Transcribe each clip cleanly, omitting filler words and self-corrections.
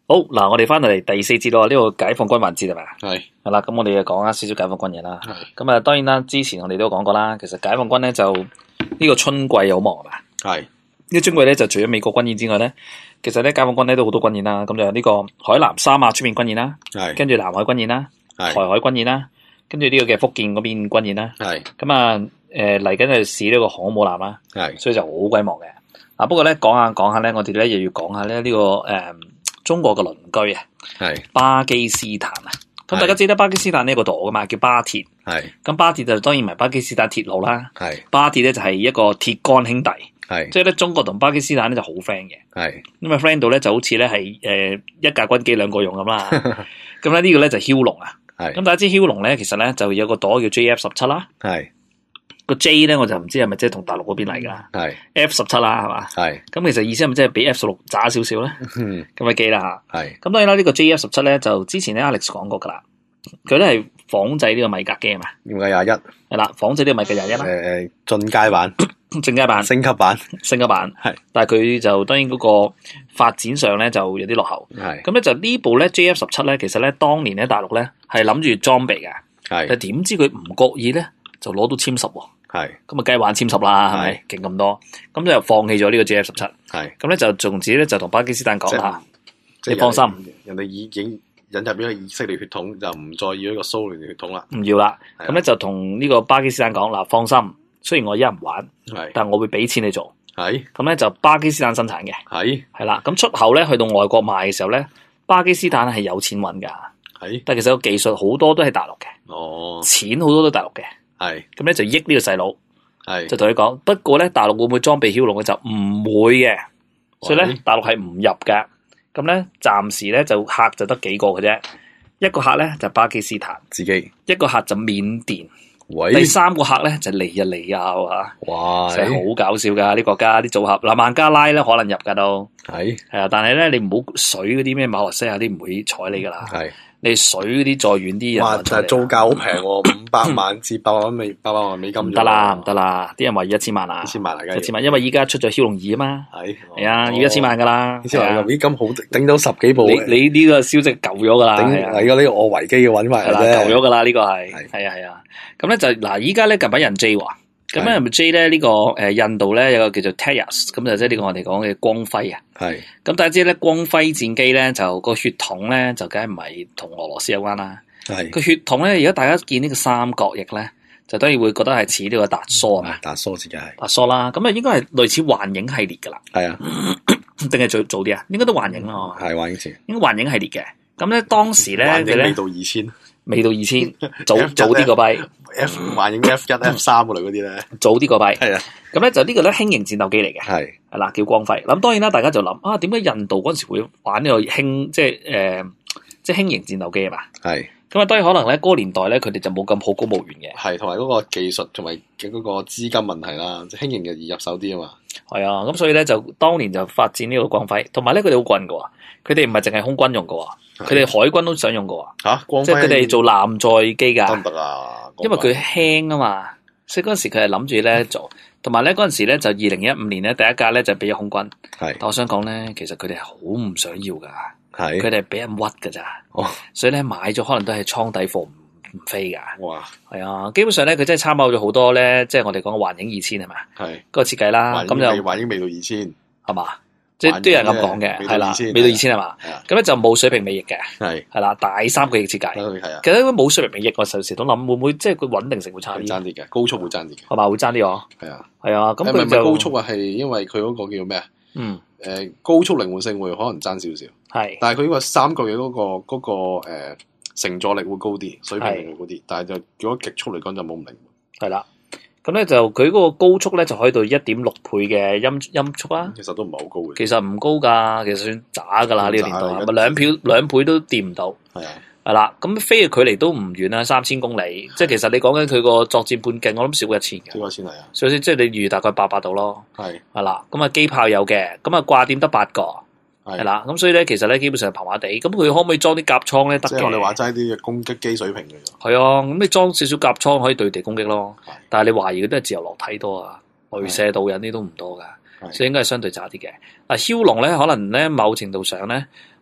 好嗱，我哋翻到嚟第四節咯，呢個解放軍環節係咪？ 係啦，咁我哋就講下少少解放軍嘢啦。 係咁啊，當然啦，之前我哋都講過啦，其實解放軍咧就呢個春季好忙啊。 係呢個春季咧就除咗美國軍演之外咧，其實咧解放軍咧都好多軍演啦。咁就有呢個海南三亞出面軍演啦， 係跟住南海軍演啦，台海軍演啦，跟住呢個嘅福建嗰邊軍演啦。 係咁啊，嚟緊就試呢個航母艦啦， 係所以就好鬼忙嘅。啊，不過咧講下咧，我哋咧又要講下咧呢個中國嘅鄰居啊， 係巴基斯坦啊。咁大家知得巴基斯坦呢個島噶嘛，叫巴鐵。 係咁巴鐵就當然唔係巴基斯坦鐵路啦， 係巴鐵咧就係一個鐵桿兄弟， 係即係咧中國同巴基斯坦咧就好 friend 嘅。 係咁啊 friend 到咧就好似咧係一架軍機兩個用咁啦。咁咧呢個咧就梟龍啊。 係咁大家知梟龍咧其實咧就有個朵叫 JF-17啦。 係個 J 咧我就唔知係咪即係同大陸嗰邊嚟㗎。 係 F-17啦係嘛？ 係咁其實意思係咪即係比 F-16渣少少咧？咁嘅機啦嚇。 係咁當然啦，呢個 JF-17咧就之前咧 Alex 講過㗎啦，佢都係仿製呢個米格機啊嘛。 點解21？ 係啦，仿製呢個米格21啦， 進階版、 正階版、 升級版升級版。 係但係佢就當然嗰個發展上咧就有啲落後。 係咁咧就呢部咧 JF-17咧，其實咧當年咧大陸咧係諗住裝備嘅，但係係點知佢唔覺意咧就攞到殲10喎。 係咁啊，梗係玩殲10啦，係咪勁咁多？咁就放棄咗呢個 JF-17。 係咁咧就從此咧就同巴基斯坦講啦， 即你放心， 人哋已經引入咗個以色列血統，就唔再要一個蘇聯血統啦。 唔要啦。 係啊咁咧就同呢個巴基斯坦講嗱，放心，雖然我一人唔玩， 係但係我會俾錢你做。 係咁咧就巴基斯坦生產嘅， 係係啦。咁出口咧去到外國賣嘅時候咧，巴基斯坦係有錢揾㗎， 係但係其實個技術好多都係大陸嘅， 哦錢好多都係大陸嘅。 係咁咧就益呢個細佬， 係就同佢講，不過咧大陸會唔會裝備梟龍嘅就唔會嘅，所以咧喂大陸係唔入㗎。咁咧暫時咧就客就得幾個嘅啫，一個客咧就巴基斯坦， 自己一個客就緬甸。 喂第三個客咧就尼日利亞啊， 哇真係好搞笑噶啲國家啲組合。嗱，孟加拉咧可能入噶都係係啊，但係咧你唔好水嗰啲咩馬來西亞啲唔會睬你噶啦。 係你水嗰啲再遠啲哇！ 人但係造價好平喎，500萬至800萬美金唔得啦，唔得啦，啲人話要1000萬啊， 1000萬嚟㗎 1000萬，因為依家出咗梟龍2啊嘛， 係係啊，要1000萬噶啦。 先話係啊咦咁好頂到10幾部你呢個消息舊咗噶啦， 頂係啊嚟個呢個我維基要揾埋係啦， 啫， 舊咗噶啦呢個係係係啊。咁咧就嗱，依家咧近排人 J 喎，咁係咧 J 咧呢個印度咧有個叫做 Tejas，咁就即係呢個我哋講嘅光輝啊。 係咁大家知咧，光輝戰機咧就個血統咧就梗係唔係同俄羅斯有關啦。 係個血統咧，而家大家見呢個三角翼咧，就當然會覺得係似呢個達疏啊嘛， 達疏自己係達疏啦。咁啊應該係類似幻影系列噶啦， 係啊定係早啲啊？應該都幻影咯， 係幻影前應該幻影系列嘅。咁咧當時咧佢咧幻影未到2000 未到2000，早 F1 早啲個批， 幻影 F1 F3 嗰類嗰啲咧早啲個批。 係啊咁咧就呢個咧輕型戰鬥機嚟嘅， 係係啦叫光輝。咁當然啦，大家就諗啊，點解印度嗰陣時會玩呢個輕即係輕型戰鬥機啊嘛？ 係咁啊，當然可能咧嗰個年代咧，佢哋就冇咁好公務員嘅。 係同埋嗰個技術同埋嗰個資金問題啦，即係輕型嘅易入手啲啊嘛。 係啊，咁所以咧就當年就發展呢個光輝，同埋咧佢哋好棍噶喎，佢哋唔係淨係空軍用噶喎，佢哋海軍都想用噶喎， 嚇光輝即係佢哋做艦載機㗎， 得唔得啊？ 因為佢輕啊嘛，所以嗰陣時佢係諗住咧做，同埋咧嗰陣時咧就2015年咧第一架咧就俾咗空軍， 係但我想講咧，其實佢哋係好唔想要㗎， 係佢哋係俾人屈㗎咋， 哦所以咧買咗可能都係倉底貨唔飛㗎。 哇係啊，基本上咧，佢真係參考咗好多咧，即係我哋講嘅幻影2000係嘛， 係嗰個設計啦，咁就幻影未到2000 係嘛，即係都有人咁講嘅，係啦，未到2000係嘛， 係啊咁咧就冇水平尾翼嘅， 係係啦，大三個翼設計。 係啊其實冇水平尾翼，我有時都諗會唔會即係佢穩定性會差啲， 會爭啲嘅高速會爭啲嘅係嘛會爭啲喎， 係啊係啊，咁係咪佢就高速啊？係因為佢嗰個叫咩啊？ 嗯高速靈活性會可能爭少少， 係但係佢呢個三角嘅嗰個承坐力會高啲，水平力會高啲，但係就如果極速嚟講就冇咁靈活。 係啦，咁咧就佢嗰個高速咧就可以到1.6倍嘅音速啦， 其實都唔係好高嘅。 其實唔高㗎，其實算渣㗎啦呢個年代， 渣咪兩倍都掂唔到。 係啊， 係啦，咁飛嘅距離都唔遠啦，3000公里，即係其實你講緊佢個作戰半徑，我諗少過1000嘅， 幾多錢嚟啊？ 所以即係你預大概800度咯， 係係啦，咁啊機炮有嘅，咁啊掛點得8個， 係係啦，咁所以咧其實咧基本上麻麻地，咁佢可唔可以裝啲甲倉咧？得即係我哋話嘅， 齋啲嘅攻擊機水平嚟㗎。 係啊，咁你裝少少甲倉可以對地攻擊咯係， 但係你懷疑佢都係自由落體多啊，雷射導引啲都唔多㗎。 係所以應該係相對渣啲嘅。嗱，梟龍咧，可能咧某程度上咧，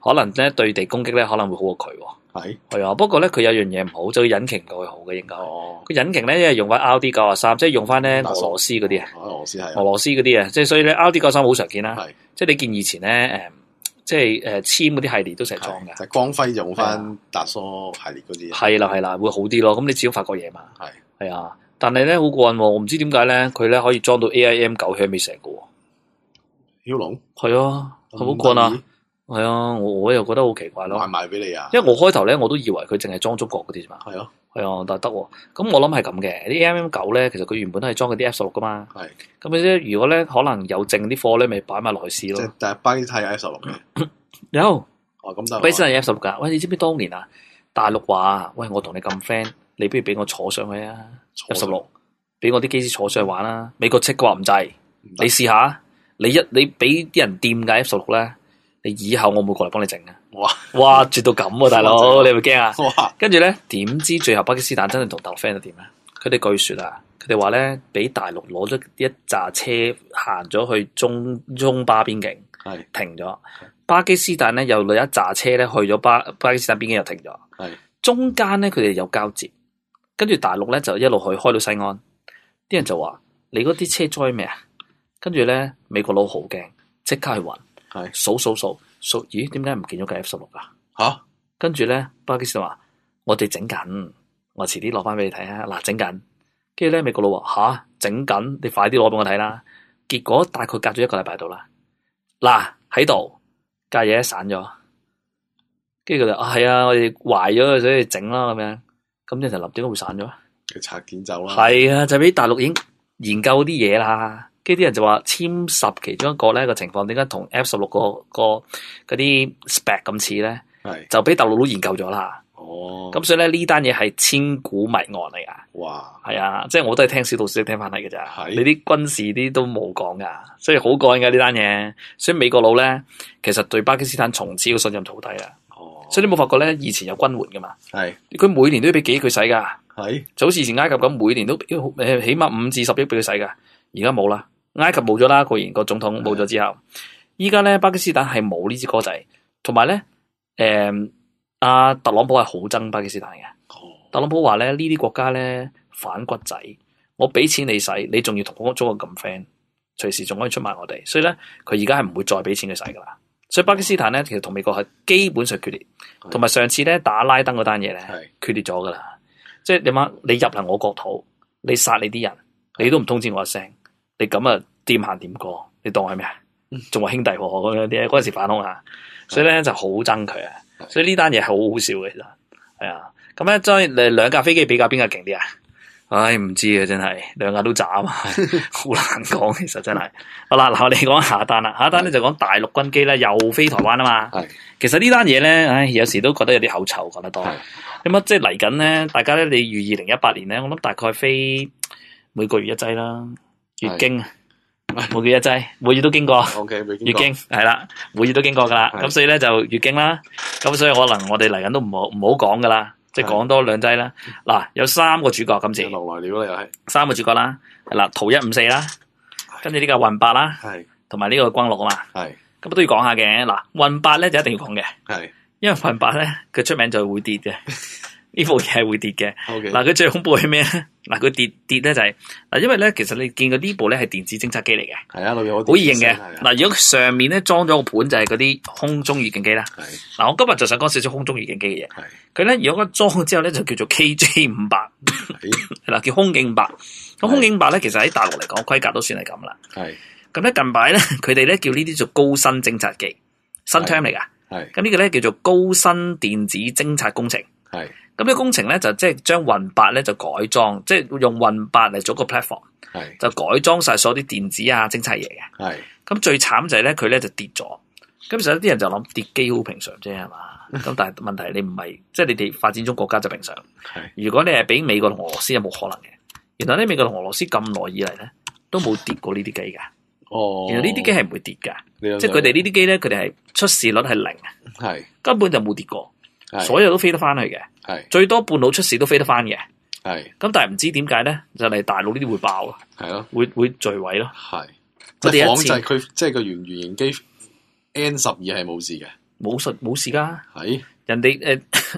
可能咧對地攻擊咧可能會好過佢喎。係啊，不過咧佢有樣嘢唔好，就引擎佢好嘅應該。個引擎咧因為用翻 RD93，即係用翻咧俄羅斯嗰啲啊。俄羅斯嗰啲啊，即係所以咧 RD93好常見啦。即係你見以前咧即係簽嗰啲系列都成日裝嘅。 就光輝用翻達疏系列嗰啲。 係啦，會好啲咯。咁你始終發覺嘢嘛。係啊，但係咧好過癮喎，我唔知點解咧佢咧可以裝到 AIM9 Hermes 嘅喎。 驍龍？係啊，好過癮啊！係啊，我又覺得好奇怪咯。 賣俾你啊！ 因為我開頭咧我都以為佢淨係裝中國嗰啲啫嘛。係啊，但係得喎。咁我諗係咁嘅，啲 AIM9 咧，其實佢原本都係裝嗰啲 F16噶嘛。係。咁你即如果咧可能有剩啲貨咧，咪擺埋落去試咯。即係但係巴基斯坦有 F16嘅。有。哦，咁就。巴基斯坦有 F16㗎。喂，你知唔知當年啊？大陸話：喂，我同你咁 friend，你不如俾我坐上去啊 ！F16，俾我啲機師坐上去玩啦。美國戚話唔制，你試下。你俾啲人掂架 F16咧，你以後我唔會過嚟幫你整啊！哇，絕到咁啊，大佬，你會驚啊？跟住咧，點知最後巴基斯坦真係同大陸 friend 到點咧？佢哋據說啊，佢哋話咧，俾大陸攞咗一紮車行咗去中巴邊境，停咗。巴基斯坦咧又攞一紮車咧去咗巴基斯坦邊境又停咗。中間咧佢哋有交接，跟住大陸咧就一路去開到西安。啲人就話：你嗰啲車載咩啊？跟住咧，美國佬好驚，即刻去揾，數，咦？點解唔見咗架 F16㗎？嚇！跟住咧，巴基斯坦話：我哋整緊，我遲啲攞翻俾你睇啊！嗱，整緊。跟住咧，美國佬話：吓，整緊，你快啲攞俾我睇啦！結果大概隔咗1個禮拜到啦。嗱，喺度架嘢散咗，跟住佢就係啊，我哋壞咗，所以整啦咁樣。咁啲人就諗點解會散咗？佢拆件走啦。係啊，就俾大陸已經研究啲嘢啦。跟住啲人就話簽10其中一個咧個情況，點解同 F16個嗰啲 spec 咁似咧？就俾大陸佬研究咗啦。哦，咁所以咧呢單嘢係千古謎案嚟噶。哇，係啊，即係我都係聽小道消息聽翻嚟嘅咋。你啲軍事啲都冇講噶，所以好過癮噶呢單嘢。所以美國佬咧，其實對巴基斯坦從此嘅信任就好低啦。哦，所以你冇發覺咧，以前有軍援噶嘛？係，佢每年都要俾幾億佢使噶。係，就好似以前埃及咁，每年都起碼5至10億俾佢使噶。而家冇啦。埃及冇咗啦，固然個總統冇咗之後，依家咧巴基斯坦係冇呢支歌仔，同埋咧，特朗普係好憎巴基斯坦嘅。特朗普話咧呢啲國家咧反骨仔，我俾錢你使，你仲要同中國咁 friend，隨時仲可以出賣我哋，所以咧佢而家係唔會再俾錢佢使噶啦。所以巴基斯坦咧其實同美國係基本上決裂，同埋上次咧打拉登嗰單嘢咧決裂咗噶啦。即係點啊？你入嚟我國土，你殺你啲人，你都唔通知我一聲。你咁啊，掂行掂過，你當係咩啊？仲話兄弟喎咁樣啲，嗰陣時反恐啊，所以咧就好憎佢啊。所以呢單嘢係好好笑嘅，其實係啊。咁咧將兩架飛機比較邊架勁啲啊？唉，唔知啊，真係兩架都渣啊，好難講。其實真係好啦，嗱我哋講下一單啦。下一單咧就講大陸軍機咧又飛台灣啊嘛。其實呢單嘢咧，唉，有時都覺得有啲口臭講得多。咁啊，即係嚟緊咧，大家咧你預2018年咧，我諗大概飛每個月一劑啦。月經啊，每個月一劑，每月都經過。月經係啦，每月都經過噶啦。咁所以咧就月經啦。咁所以可能我哋嚟緊都唔好講噶啦，即係講多2劑啦。嗱，有3個主角今次。流來了又係3個主角啦。係啦，圖154啦，跟住呢個運8啦，同埋呢個轟6啊嘛。係。咁都要講下嘅。嗱，運8咧就一定要講嘅。係。因為運8咧，佢出名就係會跌嘅。呢部嘢係會跌嘅。嗱，佢最恐怖係咩咧？嗱，佢跌咧就係嗱，因為咧其實你見過呢部咧係電子偵測機嚟嘅，係啊，好易認嘅。嗱，如果上面咧裝咗個盤就係嗰啲空中預警機啦。嗱，我今日就想講少少空中預警機嘅嘢。佢咧如果裝咗之後咧就叫做 KJ500，係啦，叫空警500。咁空警500咧其實喺大陸嚟講規格都算係咁啦。係。咁咧近排咧佢哋咧叫呢啲做高新偵察機，新 term 嚟噶。係。咁呢個咧叫做高新電子偵察工程。係。咁呢個工程咧就即係將運8咧就改裝，即係用運8嚟做個 platform， 就改裝晒所有啲電子啊偵測嘢嘅。咁最慘就係咧佢咧就跌咗。咁其實有啲人就諗跌機好平常啫係嘛？咁但係問題你唔係，即係你哋發展中國家就平常。如果你係俾美國同俄羅斯，有冇可能嘅？原來咧美國同俄羅斯咁耐以嚟咧都冇跌過呢啲機㗎。哦，原來呢啲機係唔會跌㗎，即係佢哋呢啲機咧佢哋係出事率係0，根本就冇跌過。所有都飛得翻去嘅，最多半路出事都飛得翻嘅。咁但係唔知點解咧，就嚟大陸呢啲會爆啊，會墜毀咯。即係仿製佢，即係個原型機 N12係冇事嘅， 冇事噶。 係人哋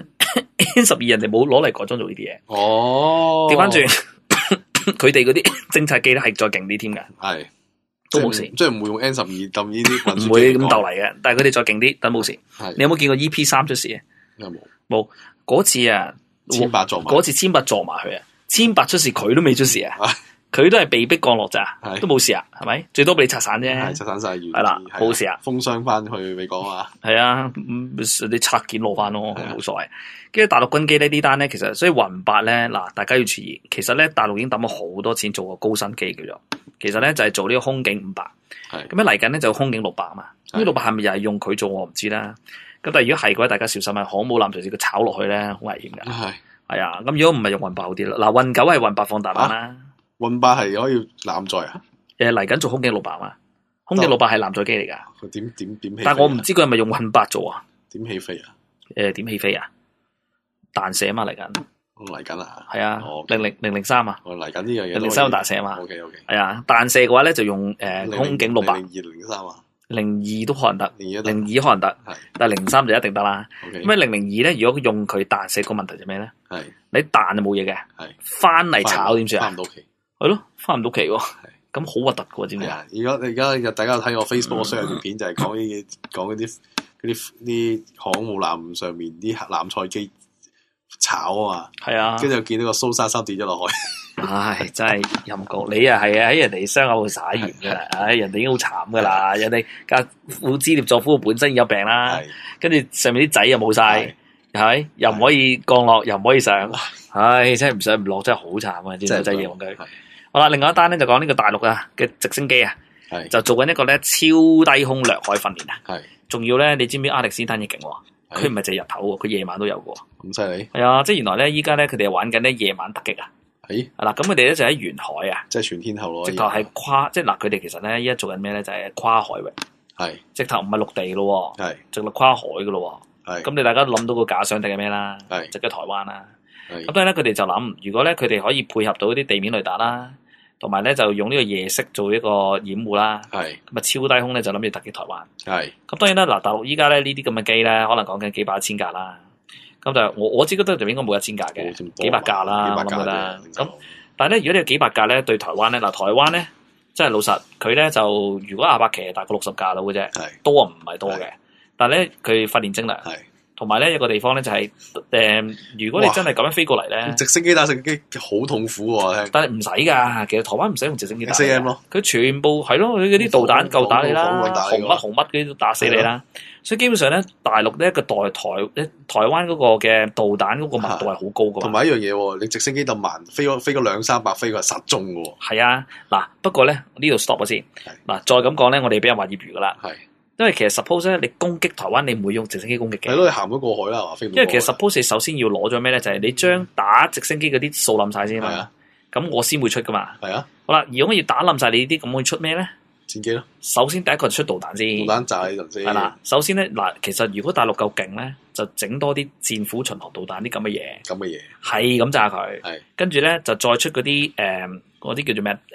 N12人哋冇攞嚟改裝做呢啲嘢。 哦， 調翻轉，佢哋嗰啲偵察機咧係再勁啲添㗎， 係都冇事， 即係唔會用 N12揼呢啲運輸機， 唔會咁鬥嚟嘅。但係佢哋再勁啲，等冇事。 係你有冇見過 EP3 出事啊？ 有冇冇。嗰次啊， 千八撞埋， 嗰次千八撞埋佢啊，千八出事佢都未出事啊，佢都係被逼降落咋，都冇事啊，係咪？最多俾你拆散啫， 係拆散晒， 係啦，冇事啊， 封箱翻去美國啊， 係啊，你拆件攞翻咯，冇所謂。跟住大陸軍機呢單咧，其實所以雲8咧嗱，大家要注意，其實咧大陸已經抌咗好多錢做個高新機叫做，其實咧就係做呢個空警500，咁樣嚟緊咧就空警600啊嘛，呢600係咪又係用佢做我唔知啦。咁但係如果係嘅話，大家小心啊！航母艦隨時佢炒落去咧，好危險㗎。係啊，咁如果唔係用運8好啲啦。嗱，運9係運8放大版啦。 運8係可以艦載啊？ 嚟緊做空警600嘛？空警600係艦載機嚟㗎。 佢點起？ 但係我唔知佢係咪用運8做啊？ 點起飛啊？ 點起飛啊？彈射啊嘛嚟緊。 嚟緊啊！ 係啊，003啊。 嚟緊呢樣嘢。 003用彈射啊嘛。 OK。 係啊，彈射嘅話咧就用空警600。 02、03啊。 02都可能得，02可能得，但係03就一定得啦。咁啊002咧，如果用佢彈射個問題就咩咧？你彈就冇嘢嘅，翻嚟炒點算啊？ 翻唔到期， 係咯，翻唔到期喎。咁好核突嘅喎，知唔知啊？ 而家大家睇我 Facebook 相條片，就係講啲航母艦上面啲艦載機炒啊嘛。係啊，跟住見到個蘇33跌咗落去。 唉，真係陰公，你啊係啊喺人哋傷口度灑鹽噶啦，唉，人哋已經好慘噶啦，人哋副支列作夫本身已經有病啦，跟住上面啲仔又冇晒，係咪？又唔可以降落，又唔可以上，唉，真係唔上唔落，真係好慘啊！真係嘢佢。好啦，另外一單咧就講呢個大陸啊嘅直升機啊，就做緊一個咧超低空掠海訓練啊，仲要咧你知唔知阿力斯單嘢勁喎？佢唔係淨係日頭喎，佢夜晚都有嘅。咁犀利？係啊，即係原來咧依家咧佢哋玩緊咧夜晚突擊啊。係啦，咁佢哋咧就喺沿海啊，即係全天候咯。直頭係跨，即係嗱，佢哋其實咧依家做緊咩咧？就係跨海域，係直頭唔係陸地咯，係直落跨海噶咯，係。咁你大家諗到個假想敵係咩啦？係直喺台灣啦。咁當然咧，佢哋就諗，如果咧佢哋可以配合到啲地面雷達啦，同埋咧就用呢個夜色做一個掩護啦，係咁啊超低空咧就諗住突擊台灣。係咁當然啦，嗱大陸依家咧呢啲咁嘅機咧，可能講緊幾百千架啦。咁就我只覺得就應該冇1000架嘅，幾百架啦，我諗啦。咁但係咧，如果你有幾百架咧，對台灣咧，嗱台灣咧，真係老實，佢咧就如果阿伯騎大概60架到嘅啫，多啊唔係多嘅。但係咧，佢訓練精良，同埋咧有個地方咧就係如果你真係咁樣飛過嚟咧，直升機打直升機好痛苦喎，但係唔使㗎，其實台灣唔使用直升機打 SAM 咯，佢全部係咯，佢嗰啲導彈夠打你啦，紅乜嗰啲都打死你啦。所以基本上咧，大陸呢一個台灣嗰個嘅導彈嗰個密度係好高噶嘛。同埋一樣嘢喎，你直升機咁慢，飛咗200-300飛過實中嘅喎。係啊，嗱不過咧呢度 stop 咗先。嗱再咁講咧，我哋俾人話業餘噶啦。係。因為其實 suppose 咧，你攻擊台灣，你唔會用直升機攻擊嘅。係咯，你行咗過海啦，係嘛？飛唔到。因為其實 suppose 你首先要攞咗咩咧，就係你將打直升機嗰啲掃冧晒先啦。咁我先會出噶嘛。係啊。好啦，如果我要打冧晒你啲，咁會出咩咧？戰機咯，首先第一個就出導彈先，導彈炸你陣先。係啦，首先咧嗱，其實如果大陸夠勁咧，就整多啲戰斧巡航導彈啲咁嘅嘢，係咁炸佢，係跟住咧就再出嗰啲嗰啲叫做咩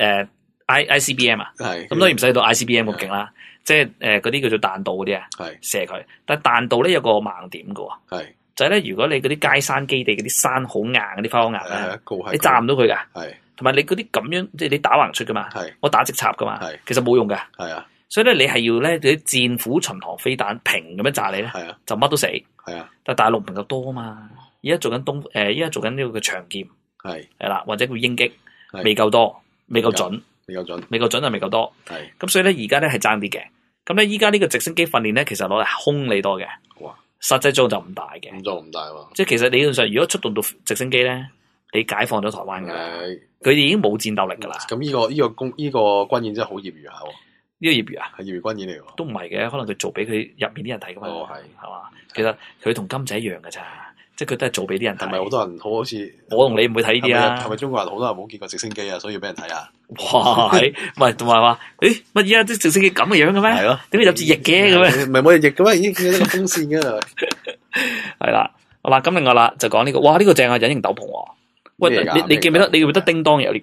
ICBM 啊，係咁當然唔使到 ICBM 咁勁啦，即係嗰啲叫做彈道嗰啲啊，係射佢，但係彈道咧有個盲點嘅喎，係就係咧如果你嗰啲街山基地嗰啲山好硬嗰啲花好硬咧，你炸唔到佢㗎，係。同埋你嗰啲咁樣，即係你打橫出噶嘛，我打直插噶嘛，其實冇用噶。係啊，所以咧你係要咧啲戰斧巡航飛彈平咁樣炸你咧，就乜都死。係啊，但係大陸唔夠多啊嘛。而家做緊而家做緊呢個嘅長劍，係啦，或者叫鷹擊，未夠多，未夠準，未夠準就未夠多。係咁，所以咧而家咧係爭啲嘅。咁咧依家呢個直升機訓練咧，其實攞嚟空你多嘅，哇！實際作用就唔大嘅，唔大喎。即係其實理論上，如果出動到直升機咧，你解放咗台灣㗎啦。佢哋已經冇戰鬥力噶啦。咁呢個軍演真係好業餘下喎。呢個業餘啊？係業餘軍演嚟喎。都唔係嘅，可能佢做俾佢入面啲人睇噶嘛。哦，係嘛？其實佢同金仔一樣噶咋，即係佢都係做俾啲人睇。係咪好多人好似我同你唔會睇呢啲啊？係咪中國人好多人冇見過直升機啊？所以要俾人睇啊？哇！唔係同埋話，乜而家啲直升機咁嘅樣嘅咩？係咯。點解有隻翼嘅咁樣？唔係冇隻翼嘅咩？已經見到一個風扇嘅。係啦，好啦，咁另外啦，就講呢個，哇！呢個正啊，隱形斗篷喎。喂，你記唔記得？你記唔記得叮當有呢個啊？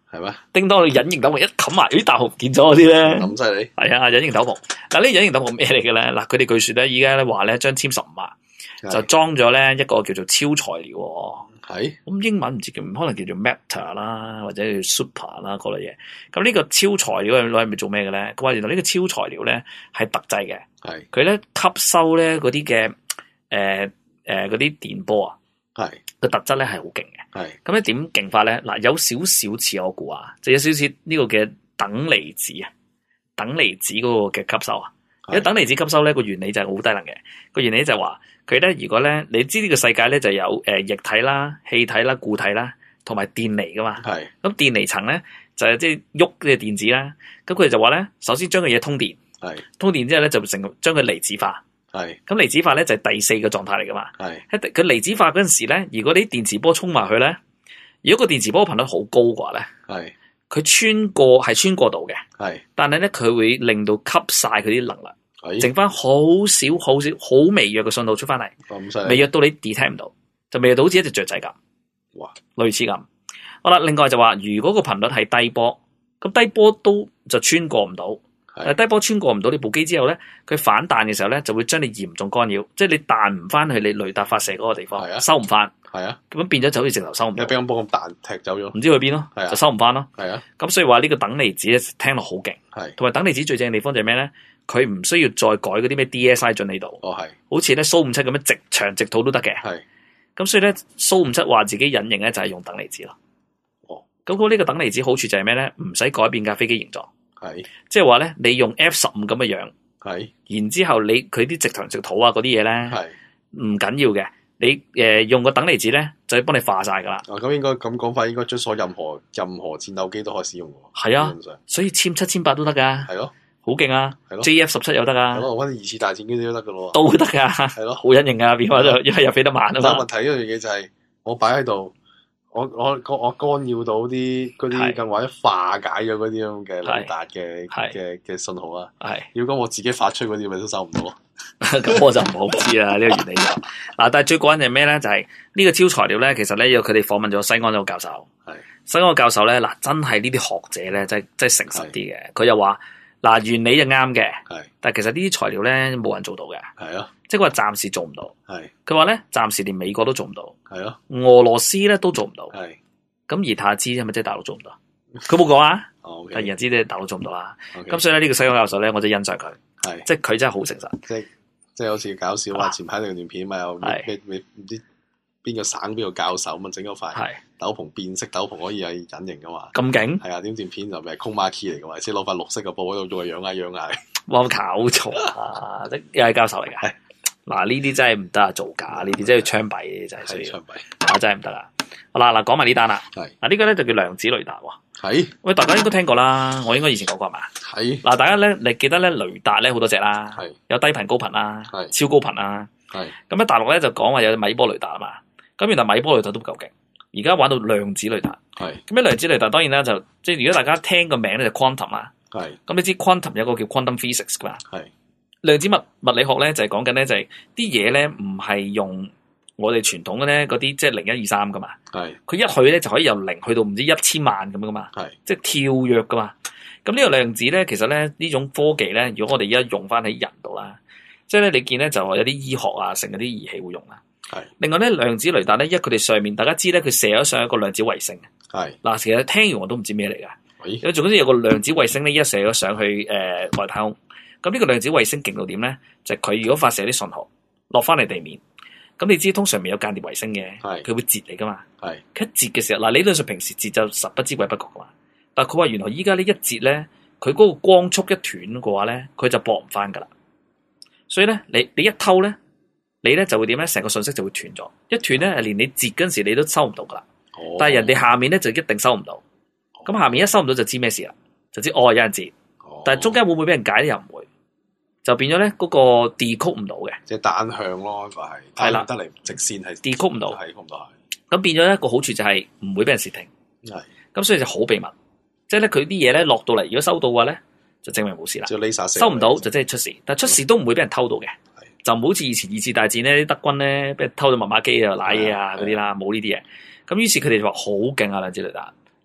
係咩？ 叮當佢隱形斗篷一冚埋，啲大雄唔見咗嗰啲咧， 咁犀利。 係啊，隱形斗篷。嗱，呢隱形斗篷咩嚟嘅咧？嗱，佢哋據說咧，依家咧話咧，張簽15啊，就裝咗咧一個叫做超材料。 係。 咁英文唔知叫，可能叫做 Matter 啦，或者叫 Super 啦嗰類嘢。咁呢個超材料攞嚟咪做咩嘅咧？佢話原來呢個超材料咧係特製嘅。 係。佢咧吸收咧嗰啲嘅嗰啲電波啊。 係。 個特質咧係好勁嘅。係。咁咧點勁法咧？嗱，有少少似我估啊，就有少少呢個嘅等離子啊，等離子嗰個嘅吸收啊。因等離子吸收咧個原理就係好低能嘅。個原理就係話佢咧，如果咧你知呢個世界咧就有液體啦、氣體啦、固體啦，同埋電離噶嘛。係。咁電離層咧就係即係喐嘅電子啦。咁佢哋就話咧，首先將個嘢通電。係。通電之後咧就將佢離子化。係。咁離子化咧就係第4個狀態嚟噶嘛。係。喺佢離子化嗰陣時咧，如果你啲電磁波衝埋去咧，如果個電磁波頻率好高嘅話咧，係。佢穿過到嘅。係。但係咧佢會令到吸晒佢啲能量。剩翻好少好微弱嘅信號出翻嚟，微弱到你 detect 唔到，就微弱到好似一隻雀仔咁，哇，類似咁。好啦，另外就話如果個頻率係低波，咁低波都就穿過唔到，低波穿過唔到呢部機之後咧，佢反彈嘅時候咧就會將你嚴重干擾，即係你彈唔翻去你雷達發射嗰個地方，收唔翻，係啊，咁變咗就好似直頭收唔到，乒乓波咁彈踢走咗，唔知去邊咯，就收唔翻咯，係啊，咁所以話呢個等離子咧聽落好勁，係，同埋等離子最正嘅地方就係咩咧？佢唔需要再改嗰啲咩 DSI 進喺度，係，好似咧蘇57咁樣直腸直肚都得嘅，係，咁所以咧蘇57話自己隱形咧就係用等離子咯，哦，咁呢個等離子好處就係咩咧？唔使改變架飛機形狀，係，即係話咧你用 F15咁嘅樣，係，然之後佢啲直腸直肚啊嗰啲嘢咧，係，唔緊要嘅，你用個等離子咧就幫你化晒噶啦，咁應該咁講法，應該將所任何戰鬥機都可以使用喎，係啊，所以簽7、簽8都得噶，係咯。好勁啊 ！JF17 又得啊，係咯，我搵2次大戰機都得噶咯，都得噶，係咯，好隱形啊，變化就因為又飛得慢啊嘛。但係問題一樣嘢就係，我擺喺度，我干擾到啲嗰啲更或者化解咗嗰啲咁嘅雷達嘅信號啊。係，如果我自己發出嗰啲咪都收唔到咯。咁我就唔好知啦，呢個原理就嗱，但係最過癮係咩咧？就係呢個超材料咧，其實咧有佢哋訪問咗西安嗰個教授，係西安個教授咧嗱，真係呢啲學者咧，真係誠實啲嘅，佢又話。嗱，原理就啱嘅，但係其實呢啲材料咧冇人做到嘅，係啊，即係佢話暫時做唔到，係佢話咧暫時連美國都做唔到，係咯，俄羅斯咧都做唔到，係咁而他知係咪即係大陸做唔到？佢冇講啊，但係人知即係大陸做唔到啦，咁所以咧呢個西安教授咧我就欣賞佢，係即係佢真係好誠實，即係好似搞笑啊！前排條段片咪有咩唔知邊個省邊個教授咁整嗰塊斗篷變色斗篷可以係隱形噶嘛？咁勁係啊！點段片就咪空馬 key 嚟噶嘛？先攞塊綠色嘅布喺度做個樣啊樣啊！哇！搞錯啊！又係教授嚟嘅。嗱呢啲真係唔得啊！造假呢啲真係槍斃嘅真係需要槍斃啊！真係唔得啊！好啦嗱，講埋呢單啦。係嗱呢個咧就叫量子雷達喎。係喂，大家應該聽過啦。我應該以前講過係嘛？係嗱，大家咧你記得咧雷達咧好多隻啦。係有低頻高頻啦，係超高頻啦。係咁喺大陸咧就講話有米波雷達啊嘛。咁原來米波雷達都唔夠勁，而家玩到量子雷達。係咁咩量子雷達當然啦，就即係如果大家聽個名咧就 quantum 啦。係咁你知 quantum 有個叫 quantum physics 噶嘛？係量子物理學咧就係講緊咧就係啲嘢咧唔係用我哋傳統嘅咧嗰啲即係0、1、2、3噶嘛。係佢一去咧就可以由0去到唔知1000萬咁樣噶嘛。係即係跳躍噶嘛。咁呢個量子咧其實咧呢種科技咧，如果我哋而家用翻喺人度啦，即係咧你見咧就話有啲醫學啊成嗰啲儀器會用啦。係，另外咧量子雷達咧，佢哋上面大家知咧，佢射咗上一個量子衛星。係，嗱，其實聽完我都唔知咩嚟噶。因為總之有個量子衛星咧，一射咗上去外太空。咁呢個量子衛星勁到點咧？就係佢如果發射啲信號落翻嚟地面，咁你知通常未有間諜衛星嘅，佢會截嚟噶嘛。係，佢一截嘅時候，嗱理論上平時截就神不知鬼不覺噶嘛。但係佢話原來依家呢一截咧，佢嗰個光速一斷嘅話咧，佢就駁唔翻噶啦。所以咧，你一偷咧。你咧就會點咧？成個信息就會斷咗，一斷咧係連你截嗰陣時你都收唔到噶啦。哦、但係人哋下面咧就一定收唔到。咁、下面一收唔到就知咩事啦，就知有人截。但係中間會唔會俾人解咧？又唔會，就變咗咧嗰個 decode 唔到嘅。即係單向咯，個係。係啦，得嚟直線係 decode 唔到，係咁多係。咁變咗一個好處就係唔會俾人竊聽。係。咁所以就好秘密，即係咧佢啲嘢咧落到嚟，如果收到嘅話咧，就證明冇事啦。收唔到就即係出事，但係出事都唔會俾人偷到嘅。就唔好似以前2次大戰咧，啲德軍咧俾人偷咗密碼機啊、攋嘢啊嗰啲啦，冇呢啲嘢。咁於是佢哋就話好勁啊量子雷達。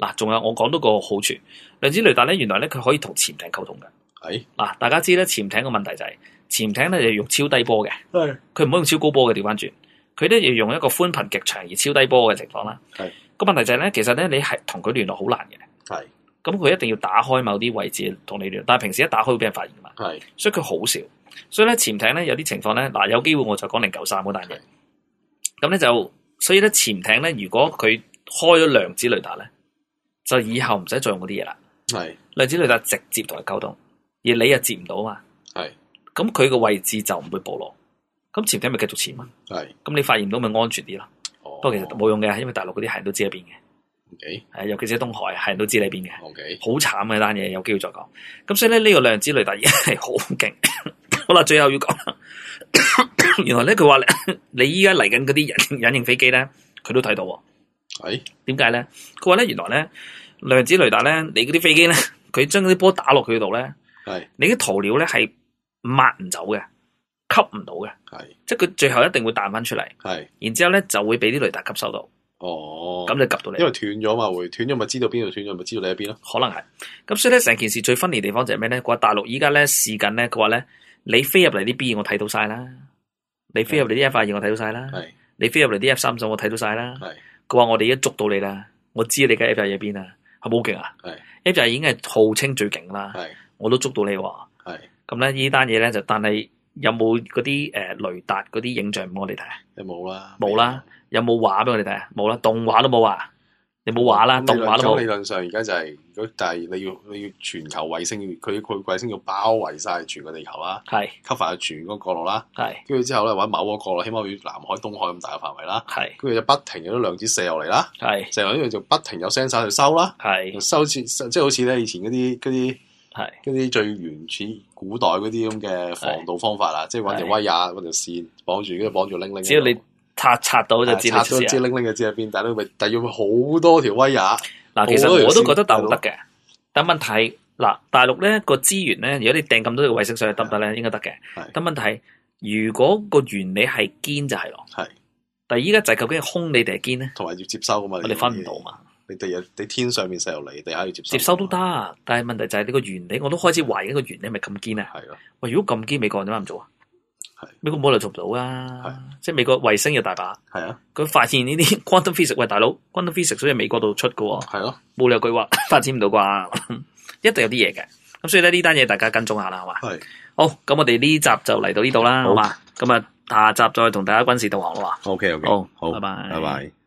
嗱，仲有我講多個好處，量子雷達咧，原來咧佢可以同潛艇溝通嘅。 係嗱，大家知咧，潛艇嘅問題就係潛艇咧就用超低波嘅， 係佢唔可以用超高波嘅，調翻轉，佢都要用一個寬頻極長而超低波嘅情況啦。 係個問題就係咧，其實咧你係同佢聯絡好難嘅。 係咁佢一定要打開某啲位置同你聯絡，但係平時一打開會俾人發現㗎嘛。 係， 所以佢好少。所以咧潛艇咧有啲情況咧，嗱有機會我就講093嗰單嘢。咁咧就所以咧潛艇咧，如果佢開咗量子雷達咧，就以後唔使再用嗰啲嘢啦。 係量子雷達直接同佢溝通，而你又接唔到啊嘛。 係， 咁佢個位置就唔會暴露，咁潛艇咪繼續潛啊。 係， 咁你發現到咪安全啲咯。 哦， 不過其實冇用嘅，因為大陸嗰啲係人都知喺邊嘅。 OK， 係尤其是東海，係人都知你邊嘅。 OK， 好慘嘅單嘢，有機會再講。咁所以咧呢個量子雷達已經係好勁。好啦，最後要講，原來咧佢話你依家嚟緊嗰啲隱形飛機咧，佢都睇到。 係點解咧？佢話咧原來咧量子雷達咧，你嗰啲飛機咧，佢將嗰啲波打落佢度咧， 係你啲塗料咧係抹唔走嘅，吸唔到嘅， 係即係佢最後一定會彈翻出嚟， 係， 然之後咧就會俾啲雷達吸收到。 哦， 咁就及到你， 因為斷咗嘛，會斷咗咪知道邊度斷咗，咪知道你喺邊咯。 可能係。咁所以咧成件事最分離地方就係咩咧？佢話大陸依家咧試緊咧，佢話咧你飛入嚟啲 B 我睇到晒啦，你飛入嚟啲 F2我睇到晒啦， 係你飛入嚟啲 F3我睇到晒啦。 係佢話我哋而家捉到你啦，我知你嘅 F2喺邊啊，係咪好勁啊？ 係 F2已經係號稱最勁啦， 係我都捉到你喎。 係咁咧呢單嘢咧就，但係有冇嗰啲雷達嗰啲影像俾我哋睇啊？ 有冇啦？ 冇啦。有冇畫俾我哋睇啊？冇啦，動畫都冇啊！你冇畫啦，動畫都冇。 理論上而家就係，如果但係你要全球衛星，佢衛星要包圍晒全個地球啦， 係 cover 全個角落啦， 係跟住之後咧，或者某個角落，起碼要南海、東海咁大嘅範圍啦， 係跟住就不停有啲量子射落嚟啦， 係射落呢度就不停有 sensor 去收啦， 係收即係好似咧以前嗰啲係嗰啲最原始古代嗰啲咁嘅防盜方法啦，即係揾條威亞揾條線綁住，跟住綁住拎拎。 只要你拆到就知你拆到知拎拎就知喺邊，但係要好多條威亞。 嗱，其實我都覺得大陸得嘅，但問題嗱，大陸咧個資源咧，如果你掟咁多個衛星上去得唔得咧？應該得嘅。但問題如果個原理係堅就係咯。係。但係依家就係究竟係空你定係堅咧？同埋要接收噶嘛？我哋分唔到嘛。你天上面射落嚟，地下要接收。接收都得，但係問題就係你個原理，我都開始懷疑個原理係咪咁堅啊？係咯。喂，如果咁堅，美國人點解唔做啊？美國冇理由做唔到啊！即係美國衛星又大把，係啊，佢發現呢啲 quantum physics， 喂大佬 quantum physics 所以美國度出噶，係咯，冇理由佢話發展唔到啩，一定有啲嘢嘅。咁所以咧呢單嘢大家跟蹤下啦，係嘛？係。好，咁我哋呢集就嚟到呢度啦，好嘛？咁啊，下集再同大家軍事導航啦嘛。OK，好，好，拜拜，拜拜。